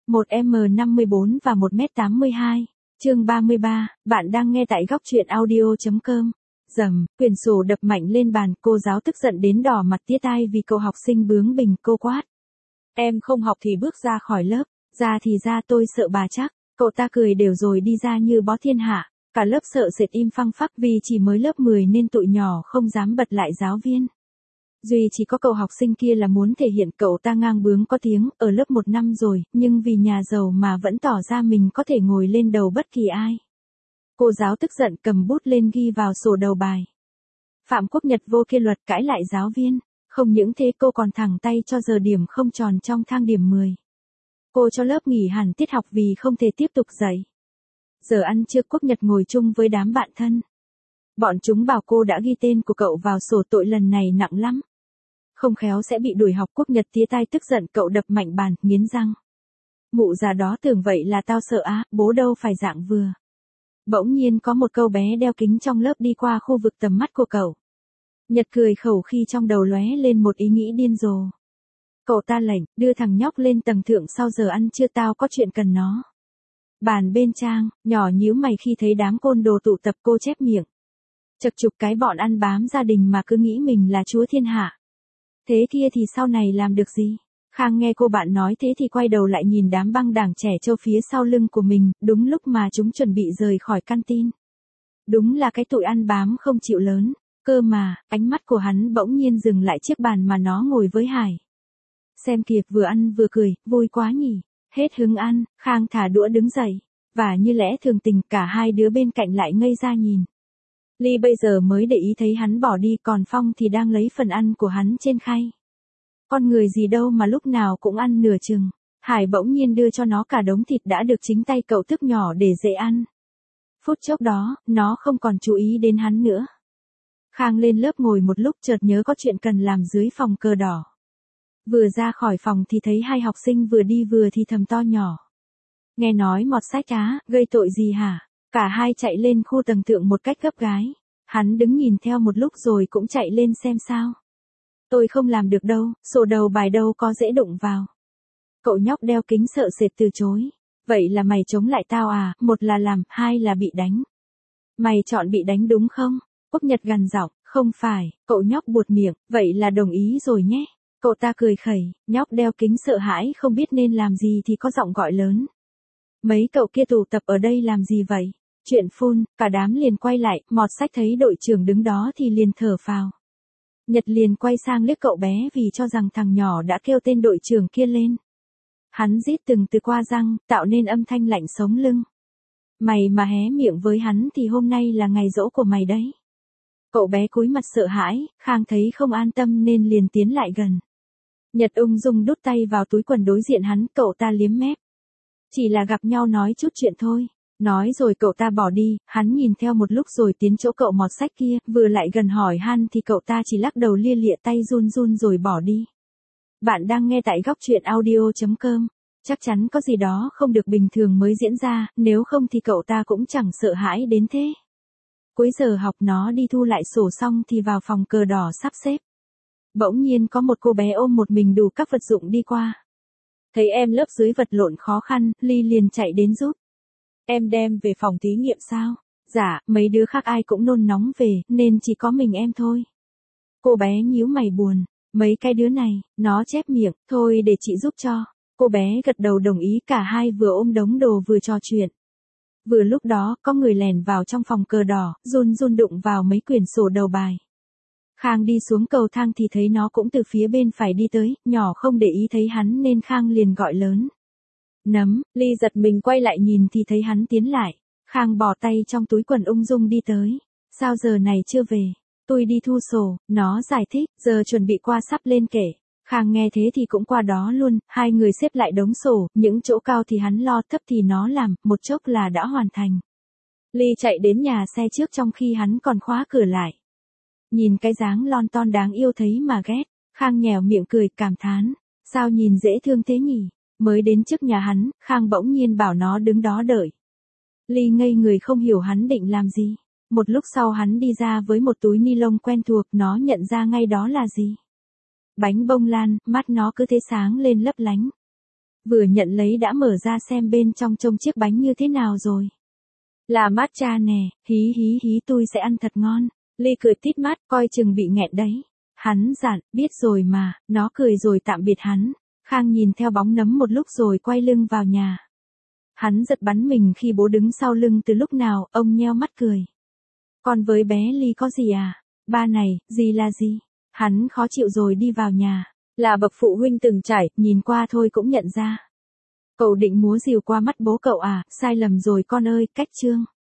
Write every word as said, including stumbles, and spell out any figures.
một mét năm mươi bốn và một mét tám mươi hai. Chương ba mươi ba, bạn đang nghe tại góc truyện audio chấm com. Rầm, quyển sổ đập mạnh lên bàn, cô giáo tức giận đến đỏ mặt tía tai vì cậu học sinh bướng bỉnh, cô quát. Em không học thì bước ra khỏi lớp, ra thì ra, tôi sợ bà chắc. Cậu ta cười đều rồi đi ra như bó thiên hạ, cả lớp sợ sệt im phăng phắc vì chỉ mới lớp mười nên tụi nhỏ không dám bật lại giáo viên. Duy chỉ có cậu học sinh kia là muốn thể hiện, cậu ta ngang bướng có tiếng, ở lớp một năm rồi, nhưng vì nhà giàu mà vẫn tỏ ra mình có thể ngồi lên đầu bất kỳ ai. Cô giáo tức giận cầm bút lên ghi vào sổ đầu bài. Phạm Quốc Nhật vô kia luật cãi lại giáo viên, không những thế cô còn thẳng tay cho giờ điểm không tròn trong thang điểm mười. Cô cho lớp nghỉ hẳn tiết học vì không thể tiếp tục dạy. Giờ ăn trưa Quốc Nhật ngồi chung với đám bạn thân. Bọn chúng bảo cô đã ghi tên của cậu vào sổ, tội lần này nặng lắm. Không khéo sẽ bị đuổi học. Quốc Nhật tía tai tức giận, cậu đập mạnh bàn, nghiến răng. Mụ già đó tưởng vậy là tao sợ á, bố đâu phải dạng vừa. Bỗng nhiên có một câu bé đeo kính trong lớp đi qua khu vực tầm mắt của cậu. Nhật cười khẩu khi trong đầu lóe lên một ý nghĩ điên rồ. Cậu ta lệnh, đưa thằng nhóc lên tầng thượng, sau giờ ăn trưa tao có chuyện cần nó. Bàn bên Trang, nhỏ nhíu mày khi thấy đám côn đồ tụ tập, cô chép miệng. Chật chục cái bọn ăn bám gia đình mà cứ nghĩ mình là chúa thiên hạ. Thế kia thì sau này làm được gì? Khang nghe cô bạn nói thế thì quay đầu lại nhìn đám băng đảng trẻ trâu phía sau lưng của mình, đúng lúc mà chúng chuẩn bị rời khỏi căn tin. Đúng là cái tụi ăn bám không chịu lớn, cơ mà, ánh mắt của hắn bỗng nhiên dừng lại chiếc bàn mà nó ngồi với Hải. Xem kìa, vừa ăn vừa cười, vui quá nhỉ. Hết hứng ăn, Khang thả đũa đứng dậy, và như lẽ thường tình cả hai đứa bên cạnh lại ngây ra nhìn. Ly bây giờ mới để ý thấy hắn bỏ đi, còn Phong thì đang lấy phần ăn của hắn trên khay. Con người gì đâu mà lúc nào cũng ăn nửa chừng. Hải bỗng nhiên đưa cho nó cả đống thịt đã được chính tay cậu tước nhỏ để dễ ăn. Phút chốc đó, nó không còn chú ý đến hắn nữa. Khang lên lớp ngồi một lúc chợt nhớ có chuyện cần làm dưới phòng cờ đỏ. Vừa ra khỏi phòng thì thấy hai học sinh vừa đi vừa thì thầm to nhỏ. Nghe nói mọt sách á, gây tội gì hả? Cả hai chạy lên khu tầng thượng một cách gấp gái. Hắn đứng nhìn theo một lúc rồi cũng chạy lên xem sao. Tôi không làm được đâu, sổ đầu bài đâu có dễ đụng vào. Cậu nhóc đeo kính sợ sệt từ chối. Vậy là mày chống lại tao à? Một là làm, hai là bị đánh. Mày chọn bị đánh đúng không? Quốc Nhật gằn giọng. Không phải. Cậu nhóc buột miệng. Vậy là đồng ý rồi nhé. Cậu ta cười khẩy, nhóc đeo kính sợ hãi không biết nên làm gì thì có giọng gọi lớn. Mấy cậu kia tụ tập ở đây làm gì vậy? Chuyện phun, cả đám liền quay lại, mọt sách thấy đội trưởng đứng đó thì liền thở phào. Nhật liền quay sang liếc cậu bé vì cho rằng thằng nhỏ đã kêu tên đội trưởng kia lên. Hắn rít từng từ qua răng, tạo nên âm thanh lạnh sống lưng. Mày mà hé miệng với hắn thì hôm nay là ngày giỗ của mày đấy. Cậu bé cúi mặt sợ hãi, Khang thấy không an tâm nên liền tiến lại gần. Nhật ung dung đút tay vào túi quần đối diện hắn, cậu ta liếm mép. Chỉ là gặp nhau nói chút chuyện thôi. Nói rồi cậu ta bỏ đi, hắn nhìn theo một lúc rồi tiến chỗ cậu mọt sách kia, vừa lại gần hỏi han thì cậu ta chỉ lắc đầu lia lịa tay run run rồi bỏ đi. Bạn đang nghe tại góc truyện audio chấm com. Chắc chắn có gì đó không được bình thường mới diễn ra, nếu không thì cậu ta cũng chẳng sợ hãi đến thế. Cuối giờ học nó đi thu lại sổ xong thì vào phòng cờ đỏ sắp xếp. Bỗng nhiên có một cô bé ôm một mình đủ các vật dụng đi qua. Thấy em lớp dưới vật lộn khó khăn, Ly liền chạy đến giúp. Em đem về phòng thí nghiệm sao? Dạ, mấy đứa khác ai cũng nôn nóng về, nên chỉ có mình em thôi. Cô bé nhíu mày buồn. Mấy cái đứa này, nó chép miệng, thôi để chị giúp cho. Cô bé gật đầu đồng ý, cả hai vừa ôm đống đồ vừa trò chuyện. Vừa lúc đó, có người lèn vào trong phòng cờ đỏ, run run đụng vào mấy quyển sổ đầu bài. Khang đi xuống cầu thang thì thấy nó cũng từ phía bên phải đi tới, nhỏ không để ý thấy hắn nên Khang liền gọi lớn. Nấm, Ly giật mình quay lại nhìn thì thấy hắn tiến lại. Khang bỏ tay trong túi quần ung dung đi tới. Sao giờ này chưa về? Tôi đi thu sổ, nó giải thích, giờ chuẩn bị qua sắp lên kể. Khang nghe thế thì cũng qua đó luôn, hai người xếp lại đống sổ, những chỗ cao thì hắn lo, thấp thì nó làm, một chốc là đã hoàn thành. Ly chạy đến nhà xe trước trong khi hắn còn khóa cửa lại. Nhìn cái dáng lon ton đáng yêu thấy mà ghét, Khang nhèo miệng cười cảm thán, sao nhìn dễ thương thế nhỉ? Mới đến trước nhà hắn, Khang bỗng nhiên bảo nó đứng đó đợi. Ly ngây người không hiểu hắn định làm gì. Một lúc sau hắn đi ra với một túi ni lông quen thuộc, nó nhận ra ngay đó là gì. Bánh bông lan, mắt nó cứ thế sáng lên lấp lánh. Vừa nhận lấy đã mở ra xem bên trong trông chiếc bánh như thế nào rồi. Là matcha nè, hí hí hí tôi sẽ ăn thật ngon. Ly cười tít mắt, coi chừng bị nghẹn đấy. Hắn dặn, biết rồi mà, nó cười rồi tạm biệt hắn. Khang nhìn theo bóng nấm một lúc rồi quay lưng vào nhà. Hắn giật bắn mình khi bố đứng sau lưng từ lúc nào, ông nheo mắt cười. Còn với bé Ly có gì à? Ba này, gì là gì? Hắn khó chịu rồi đi vào nhà. Là bậc phụ huynh từng trải, nhìn qua thôi cũng nhận ra. Cậu định múa rìu qua mắt bố cậu à? Sai lầm rồi con ơi, cách chương.